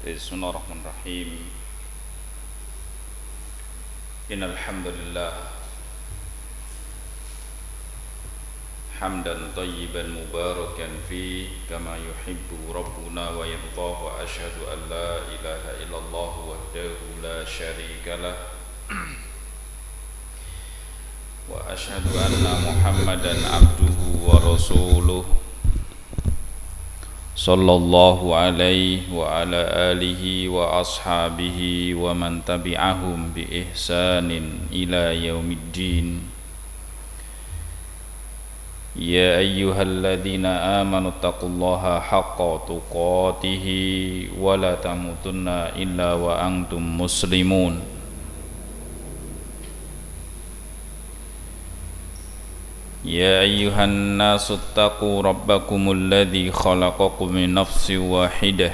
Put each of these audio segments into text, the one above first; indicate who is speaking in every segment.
Speaker 1: Bismillahirrahmanirrahim. Innal hamdalillah hamdan thayyiban mubarakan fi kama yuhibbu rabbuna wa yardah, wa asyhadu an la ilaha illallah wahdahu la syarikalah wa asyhadu anna Muhammadan abduhu wa rasuluh sallallahu alaihi wa ala alihi wa ashabihi wa man tabi'ahum bi ihsanin ila yaumiddin. Ya ayyuhalladzina amanu taqullaha haqqa tuqatih wa la tamutunna illa wa antum muslimun. Ya ayyuhan nasu attaqu rabbakumul ladzi khalaqakum min nafsin wahidah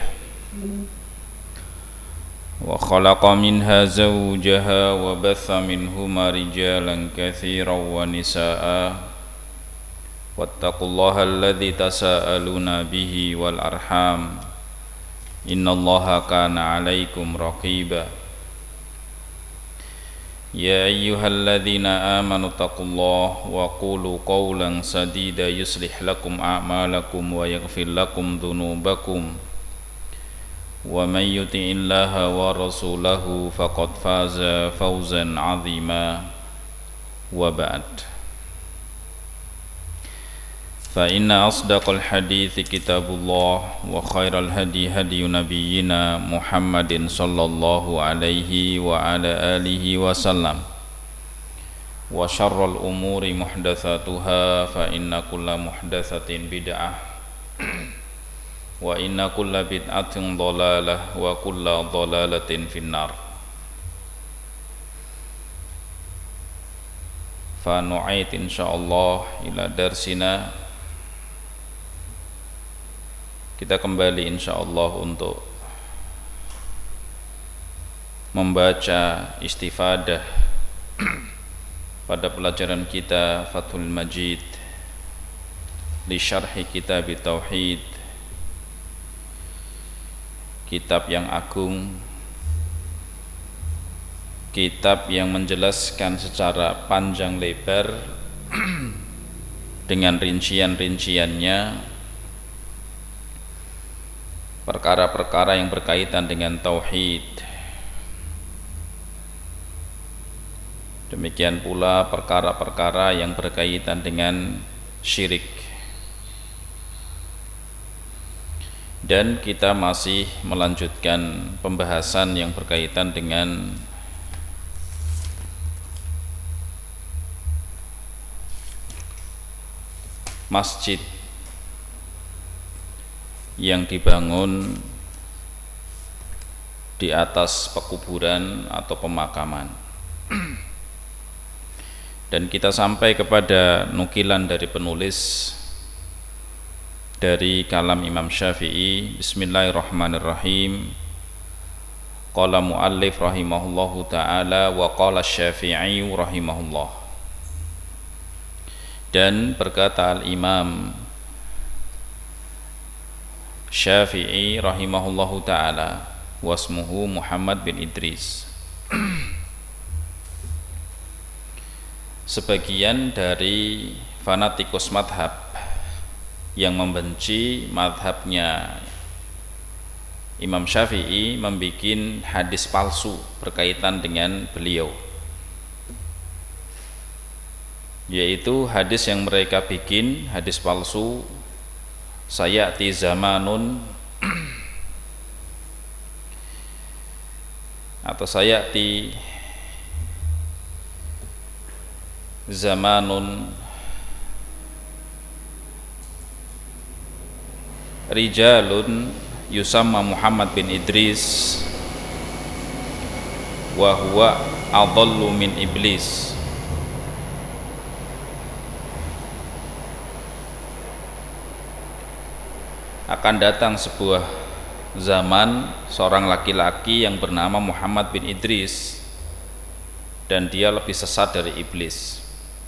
Speaker 1: wa khalaqa minha zawjaha wa batha minhuma rijalan katsiran wa nisaa'a wattaqullaha alladzi tasaaluna bihi wal arham innallaha kana 'alaikum raqiba. Ya ayyuhalladzina amanu taqullaha wa qulu qawlan sadida yuslih lakum a'malakum wa yaghfir lakum dhunubakum wa may yuti'illaha wa rasulahu faqad faza fawzan 'azima. Wa ba'd. Fa inna asdaqal hadithi kitabullah wa khairal hadi hadi nabiyyina Muhammadin sallallahu alaihi wa ala alihi wasallam wa syarral umuri muhdatsatuha fa inna kulla muhdatsatin bid'ah wa inna kulla bid'atin dhalalah wa kulla dhalalatin finnar. Fa nu'ait insyaallah ila darsina. Kita kembali insyaallah untuk membaca istifadah pada pelajaran kita Fathul Majid li syarhi kitab tauhid, kitab yang agung, kitab yang menjelaskan secara panjang lebar dengan rincian-rinciannya perkara-perkara yang berkaitan dengan tauhid. Demikian pula perkara-perkara yang berkaitan dengan syirik. Dan kita masih melanjutkan pembahasan yang berkaitan dengan masjid yang dibangun di atas pekuburan atau pemakaman. Dan kita sampai kepada nukilan dari penulis dari kalam Imam Syafi'i. Bismillahirrahmanirrahim. Qala muallif rahimahullahu ta'ala wa qala Syafi'i rahimahullah. Dan berkata al-Imam Syafi'i rahimahullahu ta'ala, wasmuhu Muhammad bin Idris. Sebagian dari fanatikus madhab yang membenci madhabnya Imam Syafi'i membikin hadis palsu berkaitan dengan beliau, yaitu hadis yang mereka bikin, hadis palsu, sayati zamanun atau sayati zamanun rijalun yusamma Muhammad bin Idris wa huwa adallu min iblis. Akan datang sebuah zaman seorang laki-laki yang bernama Muhammad bin Idris, dan dia lebih sesat dari iblis.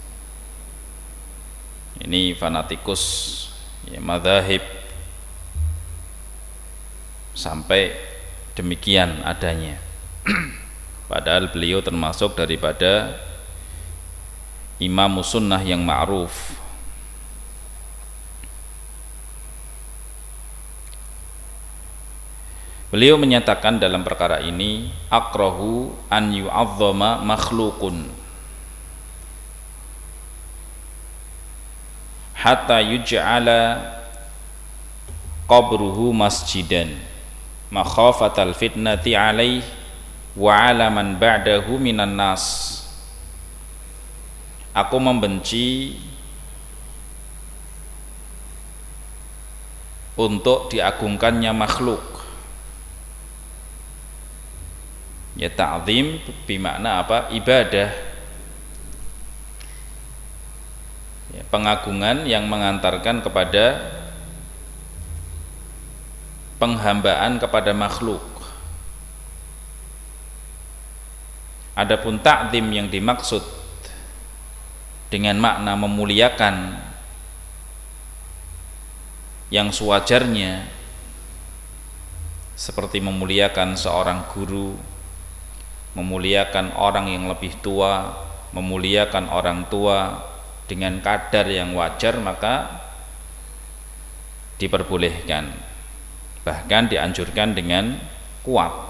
Speaker 1: Ini fanatikus ya, madzhab sampai demikian adanya. Padahal beliau termasuk daripada imam sunnah yang ma'ruf. Beliau menyatakan dalam perkara ini, akrahu an yu'azzama makhluqun hatta yuj'ala qabruhu masjidan makhafatal fitnati alaih wa ala man ba'dahu minan nas. Aku membenci untuk diagungkannya makhluk. Ya, ta'zim bermakna apa? Ibadah. Ya, pengagungan yang mengantarkan kepada penghambaan kepada makhluk. Adapun ta'zim yang dimaksud dengan makna memuliakan yang sewajarnya, seperti memuliakan seorang guru, memuliakan orang yang lebih tua, memuliakan orang tua dengan kadar yang wajar, maka diperbolehkan, bahkan dianjurkan dengan kuat.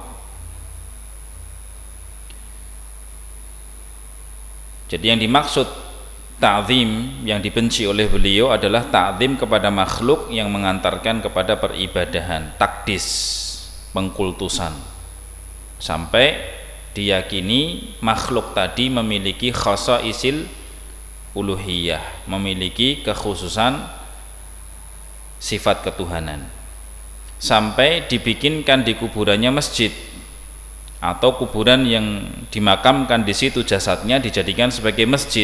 Speaker 1: Jadi yang dimaksud ta'zim yang dibenci oleh beliau adalah ta'zim kepada makhluk yang mengantarkan kepada peribadahan, takdis, pengkultusan, sampai diyakini makhluk tadi memiliki khasaisil uluhiyah, memiliki kekhususan sifat ketuhanan, sampai dibikinkan di kuburannya masjid, atau kuburan yang dimakamkan di situ jasadnya dijadikan sebagai masjid.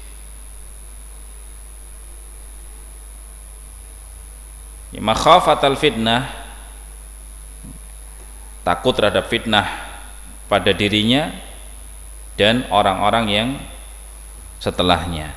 Speaker 1: Makhafatal fitnah, takut terhadap fitnah pada dirinya dan orang-orang yang setelahnya.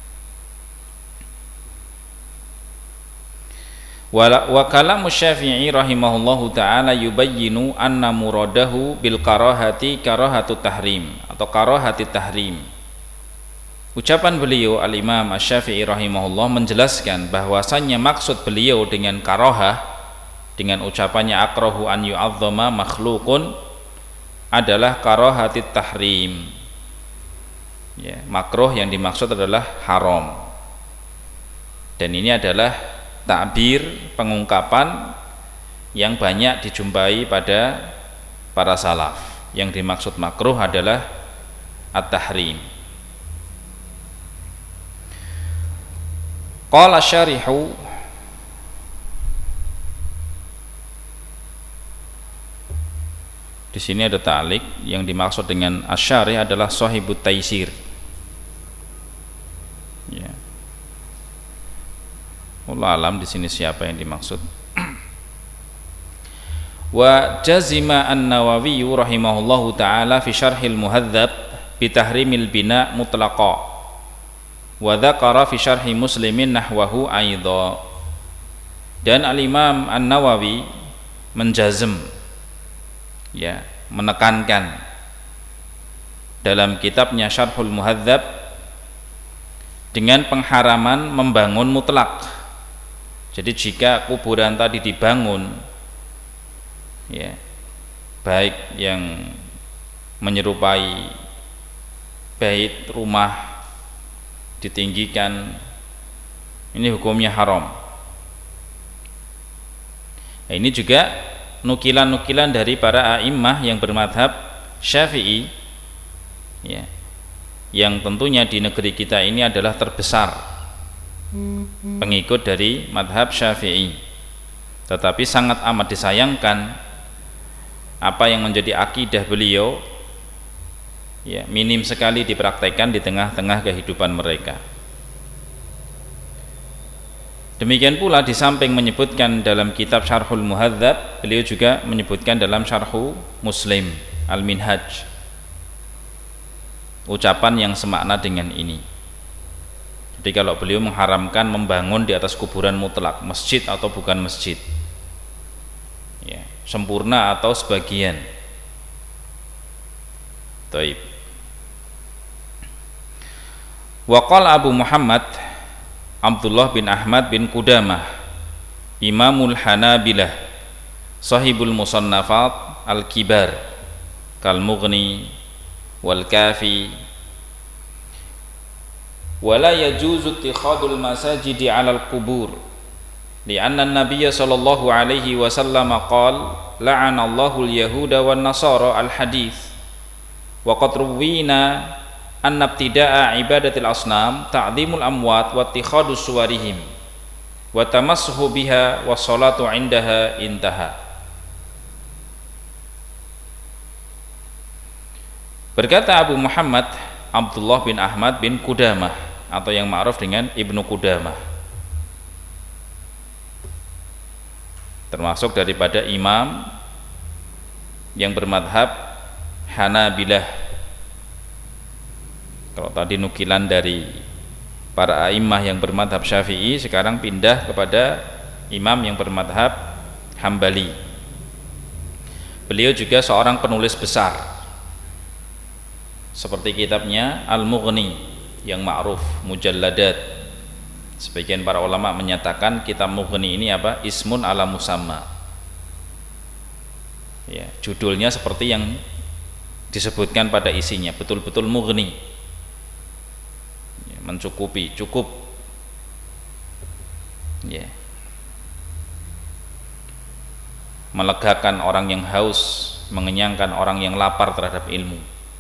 Speaker 1: Wa kalamu Syafi'i rahimahullahu ta'ala yubayyinu anna muradahu bil karahati karahatu tahrim atau karahati tahrim. Ucapan beliau Al-Imam Asy-Syafi'i rahimahullah menjelaskan bahwasannya maksud beliau dengan karahah, dengan ucapannya akrahu an yu'azzama makhluqun, adalah karahati tahrim. Ya, makruh yang dimaksud adalah haram. Dan ini adalah ta'bir, pengungkapan yang banyak dijumpai pada para salaf. Yang dimaksud makruh adalah at-tahrim. Qala syarihu, di sini ada ta'liq, yang dimaksud dengan asyarih adalah sahibut taisir. Ya. Wallahu alam di sini siapa yang dimaksud. Wa jazima an-Nawawi rahimahullahu taala fi syarhil muhadzab bi tahrimil bina mutlaqa wa dzakara fi syarhi Muslimin nahwahu aidha. Dan Al-Imam An-Nawawi menjazm, ya, menekankan dalam kitabnya Syarhul Muhadzab dengan pengharaman membangun mutlak. Jadi jika kuburan tadi dibangun, ya, baik yang menyerupai bait rumah ditinggikan, ini hukumnya haram. Nah, ini juga nukilan-nukilan dari para a'immah yang bermadhab Syafi'i, ya, yang tentunya di negeri kita ini adalah terbesar pengikut dari madhab Syafi'i. Tetapi sangat amat disayangkan apa yang menjadi akidah beliau, ya, minim sekali dipraktekkan di tengah-tengah kehidupan mereka. Demikian pula di samping menyebutkan dalam kitab Syarhul Muhadzab, beliau juga menyebutkan dalam Syarhu Muslim Al-Minhaj ucapan yang semakna dengan ini. Jadi kalau beliau mengharamkan membangun di atas kuburan mutlak, masjid atau bukan masjid, ya, sempurna atau sebagian. Taib. Wa qala Abu Muhammad Abdullah bin Ahmad bin Qudamah Imamul Hanabilah Sahibul Musannafat Al-Kibar Kal Mughni Wal Kafi Wala yajuzu ittikhadul masajidi 'alal qubur li'anna an-nabiy sallallahu alaihi wasallam qala la'ana Allahu al-yahuda wan nasara al-hadits wa qad ruwina anna ibtida'a ibadatil asnam ta'dhimul amwat wa ittikhadus suwarihim wa tamassuhu biha was salatu 'indaha intaha. Berkata Abu Muhammad Abdullah bin Ahmad bin Qudamah atau yang ma'ruf dengan Ibnu Qudamah, termasuk daripada imam yang bermadhab Hanabilah. Kalau tadi nukilan dari para a'immah yang bermadhab Syafi'i, sekarang pindah kepada imam yang bermadhab Hambali. Beliau juga seorang penulis besar, seperti kitabnya Al-Mughni yang ma'ruf, mujalladat. Sebagian para ulama menyatakan kitab Mughni ini apa? Ismun ala musamma. Ya, judulnya seperti yang disebutkan pada isinya, betul-betul mughni, ya, mencukupi, cukup, ya, melegakan orang yang haus, mengenyangkan orang yang lapar terhadap ilmu.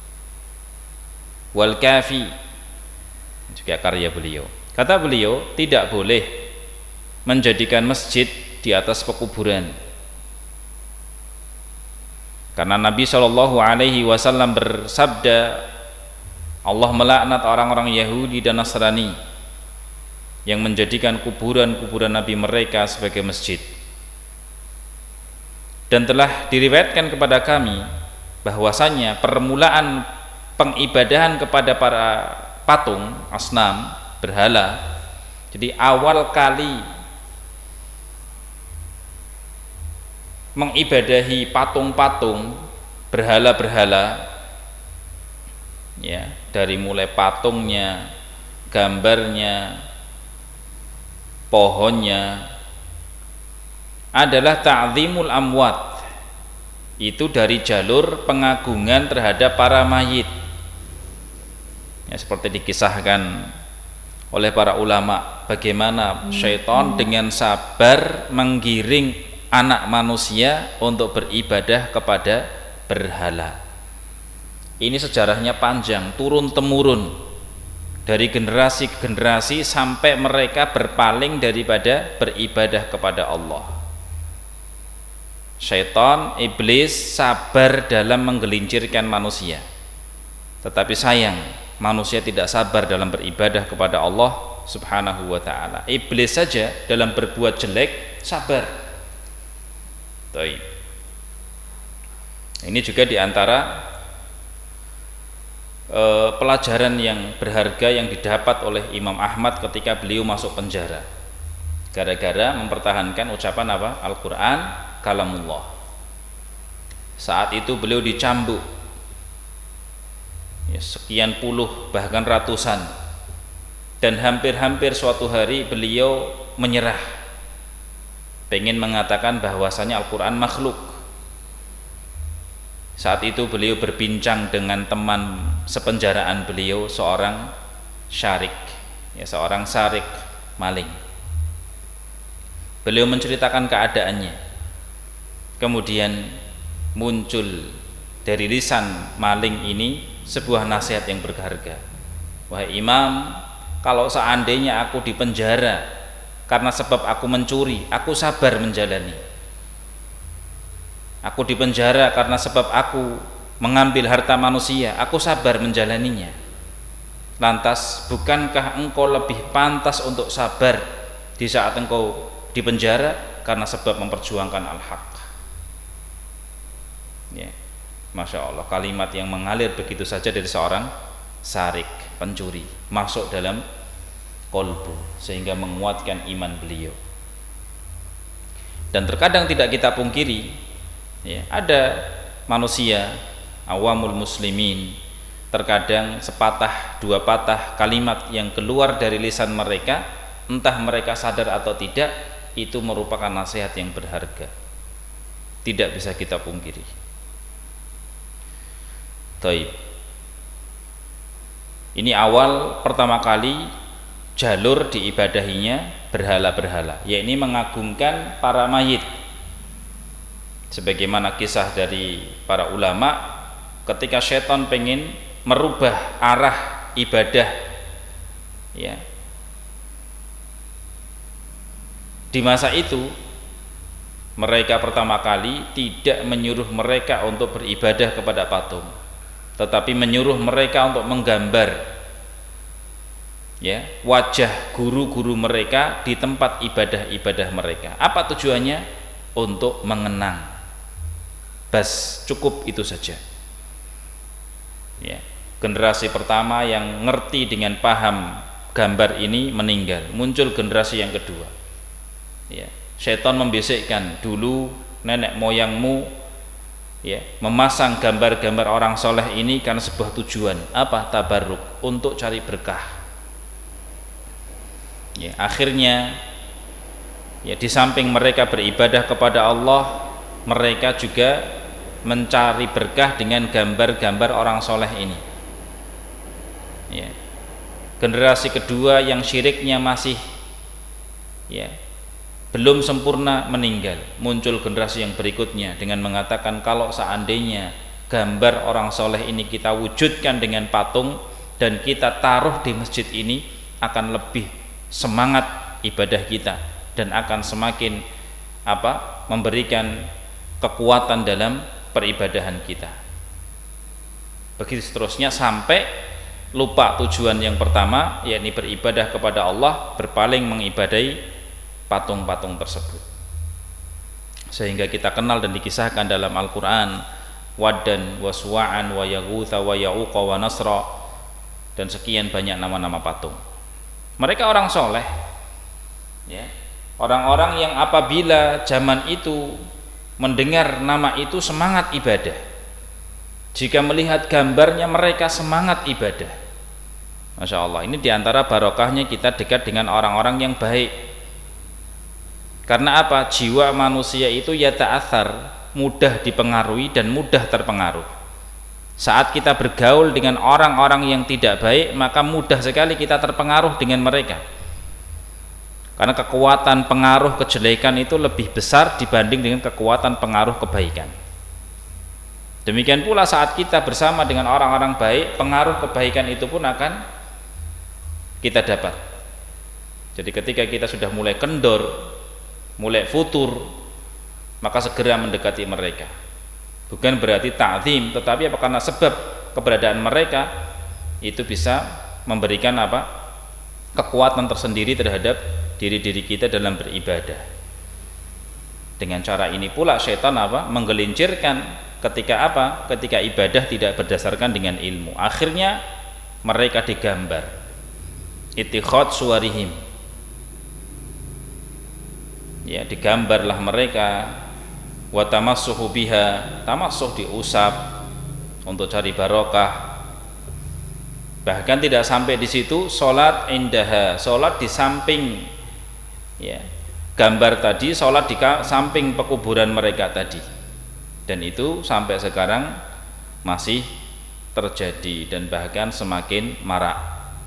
Speaker 1: Wal Kafi juga karya beliau. Kata beliau, tidak boleh menjadikan masjid di atas pekuburan, karena Nabi SAW bersabda, Allah melaknat orang-orang Yahudi dan Nasrani yang menjadikan kuburan-kuburan Nabi mereka sebagai masjid. Dan telah diriwayatkan kepada kami bahwasanya permulaan pengibadahan kepada para patung, asnam, berhala, jadi awal kali mengibadahi patung-patung, berhala-berhala, ya, dari mulai patungnya, gambarnya, pohonnya, adalah ta'zimul amwat. Itu dari jalur pengagungan terhadap para mayit, ya, seperti dikisahkan oleh para ulama bagaimana syaitan dengan sabar menggiring anak manusia untuk beribadah kepada berhala. Ini sejarahnya panjang, turun temurun dari generasi ke generasi sampai mereka berpaling daripada beribadah kepada Allah. Syaitan, iblis sabar dalam menggelincirkan manusia, tetapi sayang manusia tidak sabar dalam beribadah kepada Allah Subhanahu wa ta'ala. Iblis saja dalam berbuat jelek sabar. Taib. Ini juga diantara pelajaran yang berharga yang didapat oleh Imam Ahmad ketika beliau masuk penjara, gara-gara mempertahankan ucapan apa? Al-Quran kalamullah. Saat itu beliau dicambuk, ya, sekian puluh bahkan ratusan, dan hampir-hampir suatu hari beliau menyerah, pengen mengatakan bahwasanya Al-Quran makhluk. Saat itu beliau berbincang dengan teman sepenjaraan beliau, seorang syarik, ya, seorang sarik, maling. Beliau menceritakan keadaannya, kemudian muncul dari lisan maling ini sebuah nasihat yang berharga. Wahai Imam, kalau seandainya aku di penjara karena sebab aku mencuri, aku sabar menjalani. Aku di penjara karena sebab aku mengambil harta manusia, aku sabar menjalaninya. Lantas bukankah engkau lebih pantas untuk sabar di saat engkau di penjara karena sebab memperjuangkan al-haq? Ya, Masya Allah, kalimat yang mengalir begitu saja dari seorang sarik, pencuri, masuk dalam kolbu sehingga menguatkan iman beliau. Dan terkadang tidak kita pungkiri, Ya, ada manusia awamul muslimin terkadang sepatah dua patah kalimat yang keluar dari lisan mereka, entah mereka sadar atau tidak, itu merupakan nasihat yang berharga, tidak bisa kita pungkiri. Taib. Ini awal pertama kali jalur diibadahinya berhala-berhala, yakni mengagungkan para mayit. Sebagaimana kisah dari para ulama, ketika syaitan pengen merubah arah ibadah, ya, di masa itu mereka pertama kali tidak menyuruh mereka untuk beribadah kepada patung, tetapi menyuruh mereka untuk menggambar, ya, wajah guru-guru mereka di tempat ibadah-ibadah mereka. Apa tujuannya? Untuk mengenang. Bas, cukup itu saja. Ya, generasi pertama yang ngerti dengan paham gambar ini meninggal, muncul generasi yang kedua. Ya, syaitan membisikkan, dulu nenek moyangmu, ya, memasang gambar-gambar orang soleh ini karena sebuah tujuan, apa? Tabarruk, untuk cari berkah. Ya, akhirnya, ya, di samping mereka beribadah kepada Allah, mereka juga mencari berkah dengan gambar-gambar orang soleh ini. Ya, generasi kedua yang syiriknya masih, ya, belum sempurna meninggal, muncul generasi yang berikutnya dengan mengatakan kalau seandainya gambar orang soleh ini kita wujudkan dengan patung dan kita taruh di masjid ini, akan lebih semangat ibadah kita dan akan semakin memberikan kekuatan dalam peribadahan kita. Begitu seterusnya sampai lupa tujuan yang pertama, yakni beribadah kepada Allah, berpaling mengibadahi patung-patung tersebut. Sehingga kita kenal dan dikisahkan dalam Al-Qur'an Waddan wa Suwa'an wa Yaghutha wa Ya'uqa wa Nasra, dan sekian banyak nama-nama patung. Mereka orang soleh, ya, orang-orang yang apabila zaman itu mendengar nama itu semangat ibadah. Jika melihat gambarnya mereka semangat ibadah. Masya Allah, ini diantara barokahnya kita dekat dengan orang-orang yang baik. Karena apa? Jiwa manusia itu ya ta'athar, mudah dipengaruhi dan mudah terpengaruh. Saat kita bergaul dengan orang-orang yang tidak baik, maka mudah sekali kita terpengaruh dengan mereka. Karena kekuatan pengaruh kejelekan itu lebih besar dibanding dengan kekuatan pengaruh kebaikan. Demikian pula saat kita bersama dengan orang-orang baik, pengaruh kebaikan itu pun akan kita dapat. Jadi ketika kita sudah mulai kendor, mulai futur, maka segera mendekati mereka. Bukan berarti ta'zim, tetapi karena sebab keberadaan mereka itu bisa memberikan kekuatan tersendiri terhadap diri-diri kita dalam beribadah. Dengan cara ini pula syaitan menggelincirkan ketika ibadah tidak berdasarkan dengan ilmu. Akhirnya mereka digambar, ittikhad suwarihim, ya, digambarlah mereka, wa tamassuhu biha, tamassuh diusap untuk cari barokah. Bahkan tidak sampai di situ, salat indaha, salat di samping, ya, gambar tadi, salat di samping pekuburan mereka tadi. Dan itu sampai sekarang masih terjadi dan bahkan semakin marak.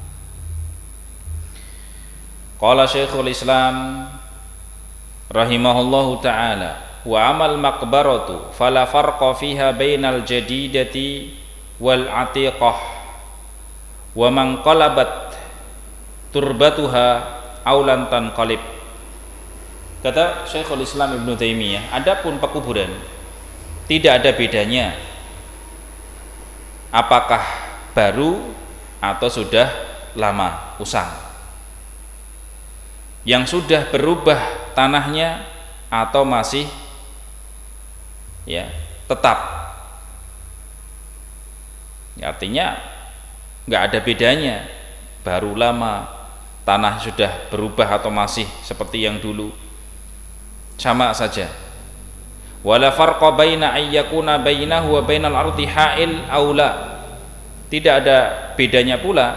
Speaker 1: Qala Syekhul Islam rahimahullahu ta'ala, wa amal maqbaratu fala farqa fiha bainal jadidati wal atiqah wa man qalabat turbatuha aulan tanqalib. Kata Syekhul Islam Ibnu Taimiyah, adapun pekuburan tidak ada bedanya apakah baru atau sudah lama usang, yang sudah berubah tanahnya atau masih, ya, tetap. Artinya nggak ada bedanya, baru lama, tanah sudah berubah atau masih seperti yang dulu, sama saja. Wala farqa baina ayyakuna bainahu wa bainal ardi ha'il aula. Tidak ada bedanya pula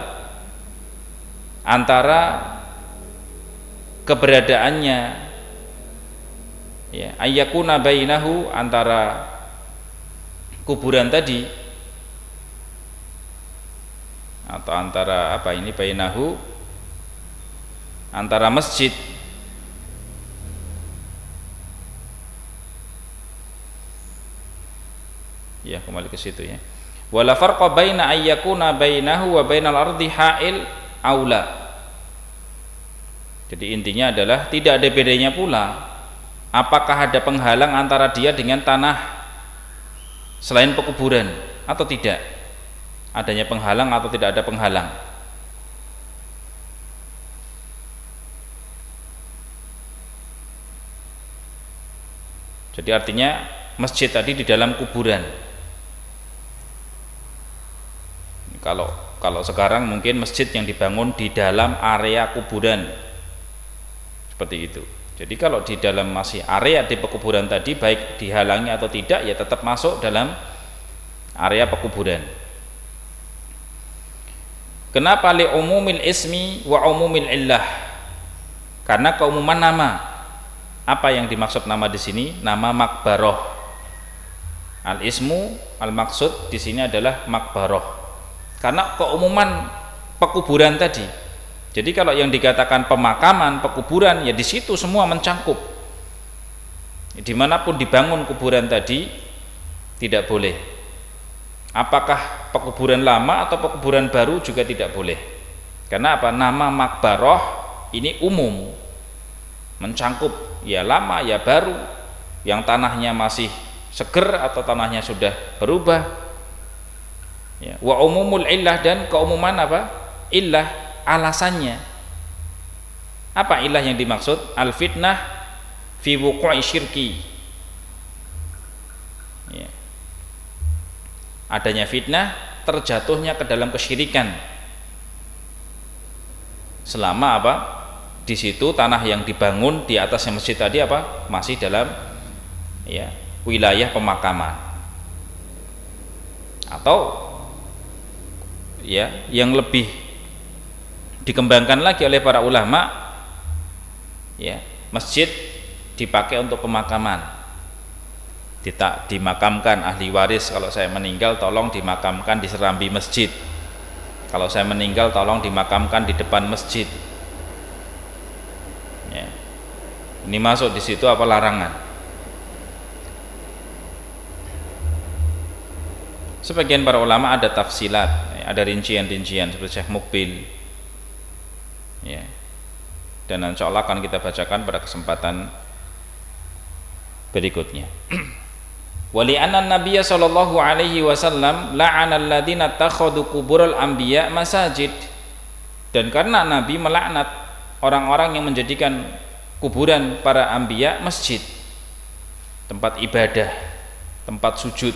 Speaker 1: antara keberadaannya, ya, ayyakuna bainahu, antara kuburan tadi, atau antara apa ini, bainahu, antara masjid, ya, kembali ke situ ya. Wala farqa baina ayyakuna bainahu wa bainal ardi ha'il aula. Jadi intinya adalah tidak ada bedanya pula apakah ada penghalang antara dia dengan tanah selain pekuburan atau tidak, adanya penghalang atau tidak ada penghalang. Jadi artinya masjid tadi di dalam kuburan. Kalau sekarang mungkin masjid yang dibangun di dalam area kuburan, seperti itu. Jadi kalau di dalam masih area di pekuburan tadi, baik dihalangi atau tidak, ya tetap masuk dalam area pekuburan. Kenapa li umumil ismi wa umumil illah? Karena keumuman nama. Apa yang dimaksud nama di sini? Nama makbaroh. Al ismu, al maksud di sini adalah makbaroh. Karena keumuman pekuburan tadi. Jadi kalau yang dikatakan pemakaman, pekuburan, ya di situ semua mencangkup. Dimanapun dibangun kuburan tadi tidak boleh. Apakah pekuburan lama atau pekuburan baru juga tidak boleh. Karena apa? Nama makbaroh ini umum, mencangkup ya lama ya baru, yang tanahnya masih seger atau tanahnya sudah berubah. Ya. Wa umumul illah, dan keumuman apa? Illah, alasannya. Apa ilah yang dimaksud? Al fitnah fi wuqu'i syirki. Ya. Adanya fitnah, terjatuhnya ke dalam kesyirikan. Selama apa? Di situ tanah yang dibangun di atasnya masjid tadi apa? Masih dalam ya wilayah pemakaman. Atau ya yang lebih dikembangkan lagi oleh para ulama, ya, masjid dipakai untuk pemakaman. Dimakamkan ahli waris, kalau saya meninggal tolong dimakamkan di serambi masjid. Kalau saya meninggal tolong dimakamkan di depan masjid. Ya. Ini masuk di situ apa larangan? Sebagian para ulama ada tafsilat, ada rincian-rincian seperti Syekh Mukbil, ya. Dan insya Allah akan kita bacakan pada kesempatan berikutnya. Wali anna Nabiyya sallallahu alaihi wasallam la'ana alladziina takhadhu qubural anbiya masajid. Dan karena Nabi melaknat orang-orang yang menjadikan kuburan para anbiya masjid, tempat ibadah, tempat sujud.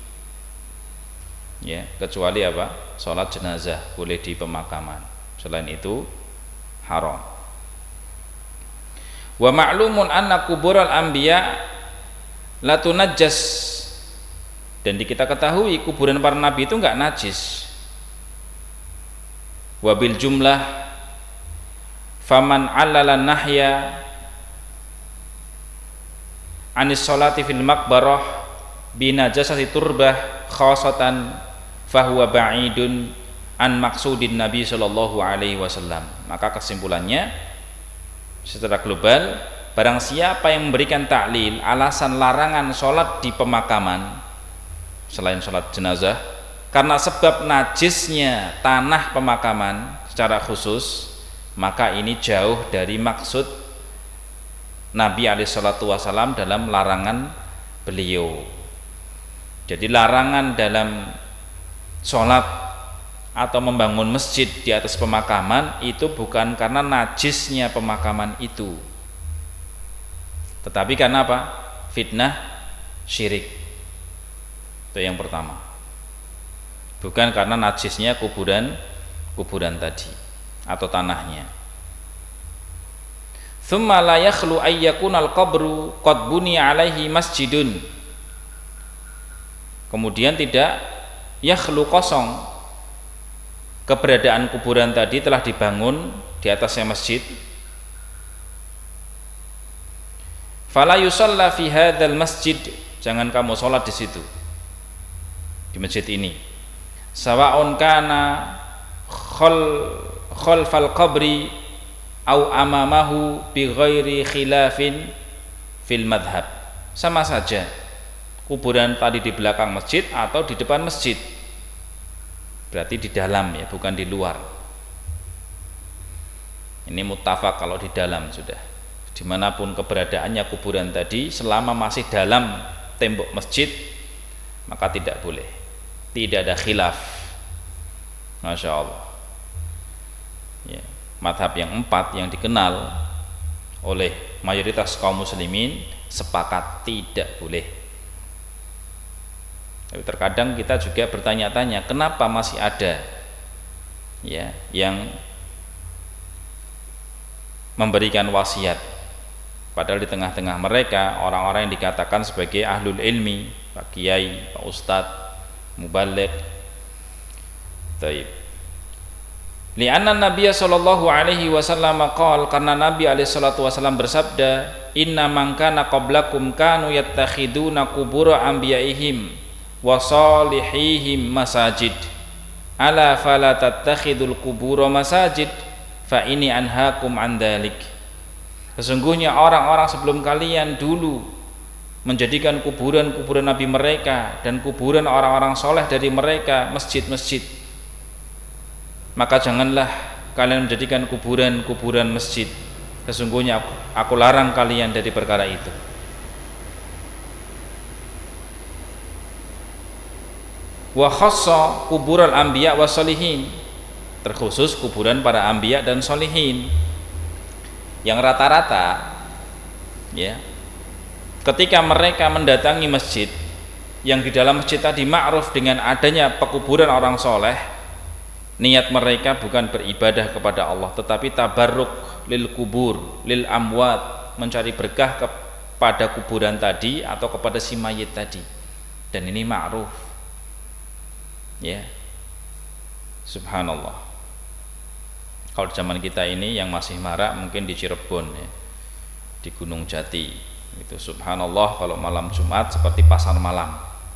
Speaker 1: Ya, kecuali apa? Salat jenazah boleh di pemakaman. Selain itu haram. Wa ma'lumun anna kubural anbiya la tunajjas. Dan kita ketahui kuburan para nabi itu enggak najis. Wa bil jumlah faman 'allala nahya anis salati fil maqbarah bi najasati turbah khasatan fahuwa ba'idun an maksudin Nabi sallallahu alaihi wasallam. Maka kesimpulannya secara global, barang siapa yang memberikan taklil alasan larangan sholat di pemakaman selain sholat jenazah karena sebab najisnya tanah pemakaman secara khusus, maka ini jauh dari maksud Nabi alaihi salatu wasallam dalam larangan beliau. Jadi larangan dalam sholat atau membangun masjid di atas pemakaman itu bukan karena najisnya pemakaman itu, tetapi karena apa? Fitnah syirik. Itu yang pertama. Bukan karena najisnya kuburan tadi atau tanahnya. Thumma la yakhlu ay yakunal qabru qad buniya alaihi masjidun. Kemudian tidak yakhlu kosong, keberadaan kuburan tadi telah dibangun di atasnya masjid. Fala yusalla fi hadzal masjid, jangan kamu sholat di situ, di masjid ini. Sawa'un kana khalfal qabri au amamahu bi ghairi khilafin fil madhab. Sama saja kuburan tadi di belakang masjid atau di depan masjid, berarti di dalam ya, bukan di luar. Ini muttafaq kalau di dalam sudah. Dimanapun keberadaannya kuburan tadi, selama masih dalam tembok masjid, maka tidak boleh, tidak ada khilaf. Masya Allah ya. Madhab yang 4 yang dikenal oleh mayoritas kaum muslimin sepakat tidak boleh. Tapi terkadang kita juga bertanya-tanya, kenapa masih ada ya yang memberikan wasiat, padahal di tengah-tengah mereka orang-orang yang dikatakan sebagai ahlul ilmi, Pak Kiai, Pak Ustadz, mubaligh. Taib. Li'anna Nabiya sallallahu alaihi wasallam qala, karena Nabi alaihi salatu wasallam bersabda, inna man kana qablakum kanu yattakhiduna qubura anbiya'ihim wa salihihim masajid, ala fala tattakhidul qubura masajid fa ini anhaakum an dzalik. Sesungguhnya orang-orang sebelum kalian dulu menjadikan kuburan-kuburan nabi mereka dan kuburan orang-orang soleh dari mereka masjid-masjid, maka janganlah kalian menjadikan kuburan-kuburan masjid. Sesungguhnya aku larang kalian dari perkara itu. Wa khassa kubural anbiya wa sholihin, terkhusus kuburan para anbiya dan sholihin, yang rata-rata ya, ketika mereka mendatangi masjid yang di dalam masjid tadi ma'ruf dengan adanya pekuburan orang soleh, niat mereka bukan beribadah kepada Allah, tetapi tabarruk lil kubur, lil amwat, mencari berkah kepada kuburan tadi atau kepada si mayit tadi. Dan ini ma'ruf ya, subhanallah. Kalau di zaman kita ini yang masih marak mungkin di Cirebon ya, di Gunung Jati itu, subhanallah, kalau malam Jumat seperti pasar malam.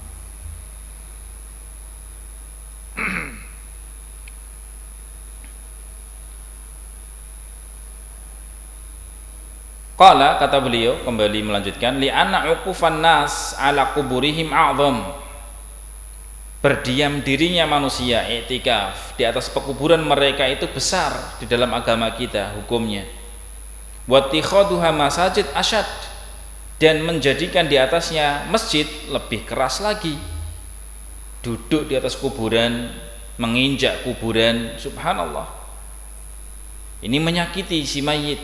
Speaker 1: Qala, kata beliau kembali melanjutkan, li anna uqufan nas ala kuburihim a'zam, berdiam dirinya manusia i'tikaf di atas pekuburan mereka itu besar di dalam agama kita hukumnya. Wa ittikhaduha masajid asyad, dan menjadikan di atasnya masjid lebih keras lagi. Duduk di atas kuburan, menginjak kuburan, subhanallah, ini menyakiti si mayit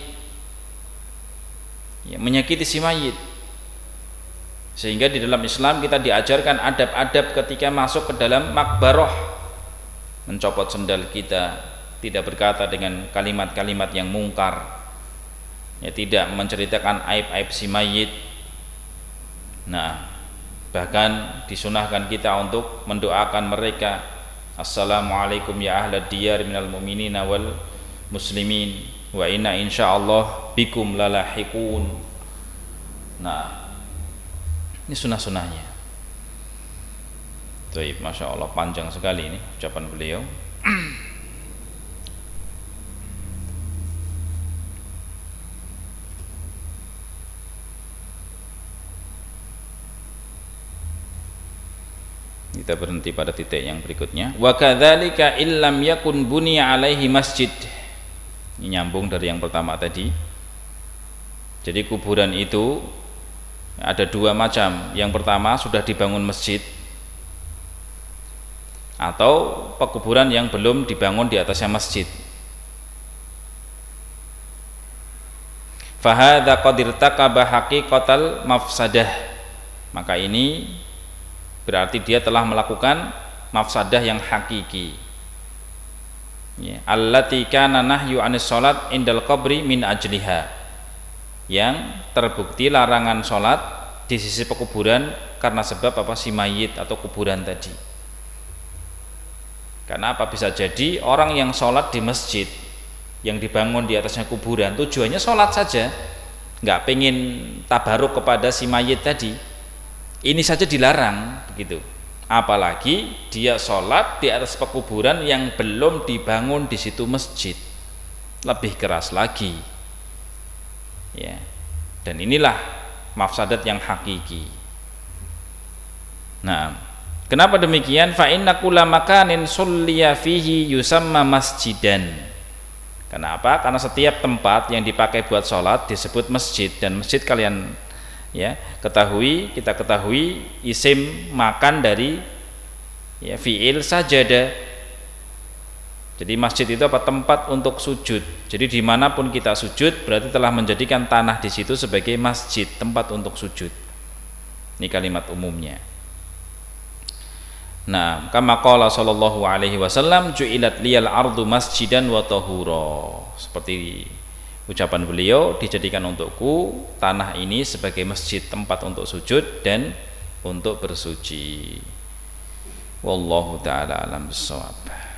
Speaker 1: ya, menyakiti si mayit. Sehingga di dalam Islam kita diajarkan adab-adab ketika masuk ke dalam makbarah, mencopot sendal kita, tidak berkata dengan kalimat-kalimat yang mungkar ya, tidak menceritakan aib-aib si mayit. Nah, bahkan disunahkan kita untuk mendoakan mereka, assalamualaikum ya ahlad diyar minal mu'minina wal muslimin wa inna insyaallah bikum lalahiqun. Nah, ini sunnah-sunnahnya. Baik, masya Allah, panjang sekali ini ucapan beliau. Kita berhenti pada titik yang berikutnya. Wa kadzalika illam yakun buniya alaihi masjid. Ini nyambung dari yang pertama tadi. Jadi kuburan itu ada dua macam. Yang pertama, sudah dibangun masjid, atau pekuburan yang belum dibangun di atasnya masjid. Fahadha qad irtakaba haqiqatal mafsadah, maka ini berarti dia telah melakukan mafsadah yang hakiki ya, allati kana nahyu anis salat indal qabri min ajliha, yang terbukti larangan sholat di sisi pekuburan karena sebab apa? Si mayit atau kuburan tadi. Karena apa? Bisa jadi orang yang sholat di masjid yang dibangun di atasnya kuburan tujuannya sholat saja, nggak pengen tabaruk kepada si mayit tadi, ini saja dilarang begitu. Apalagi dia sholat di atas pekuburan yang belum dibangun di situ masjid, lebih keras lagi ya. Dan inilah mafsadat yang hakiki. Nah, kenapa demikian? Fa inna kulla makanin sulliya fihi yusamma masjidan. Kenapa? Karena setiap tempat yang dipakai buat sholat disebut masjid. Dan masjid kalian ya kita ketahui isim makan dari ya fi'il sajada. Jadi masjid itu apa? Tempat untuk sujud. Jadi dimanapun kita sujud berarti telah menjadikan tanah di situ sebagai masjid, tempat untuk sujud. Ini kalimat umumnya. Nah, kama qala sallallahu alaihi wasallam ju'ilat liyal ardu masjidan wa tahura. Seperti ucapan beliau, dijadikan untukku tanah ini sebagai masjid, tempat untuk sujud dan untuk bersuci. Wallahu taala alam bissawab.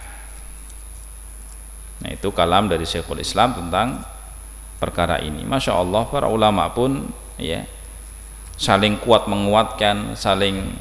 Speaker 1: Nah, itu kalam dari Syekhul Islam tentang perkara ini. Masya Allah, para ulama pun ya saling kuat menguatkan, saling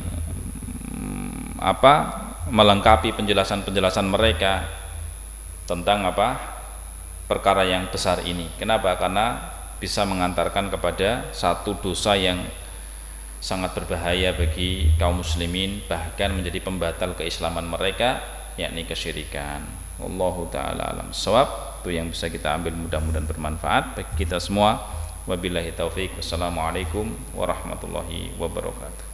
Speaker 1: melengkapi penjelasan-penjelasan mereka tentang perkara yang besar ini. Kenapa? Karena bisa mengantarkan kepada satu dosa yang sangat berbahaya bagi kaum muslimin, bahkan menjadi pembatal keislaman mereka, yakni kesyirikan. Wallahu taala alam shawab. Itu yang bisa kita ambil, mudah-mudahan bermanfaat bagi kita semua. Wabillahi taufik. Wassalamualaikum warahmatullahi wabarakatuh.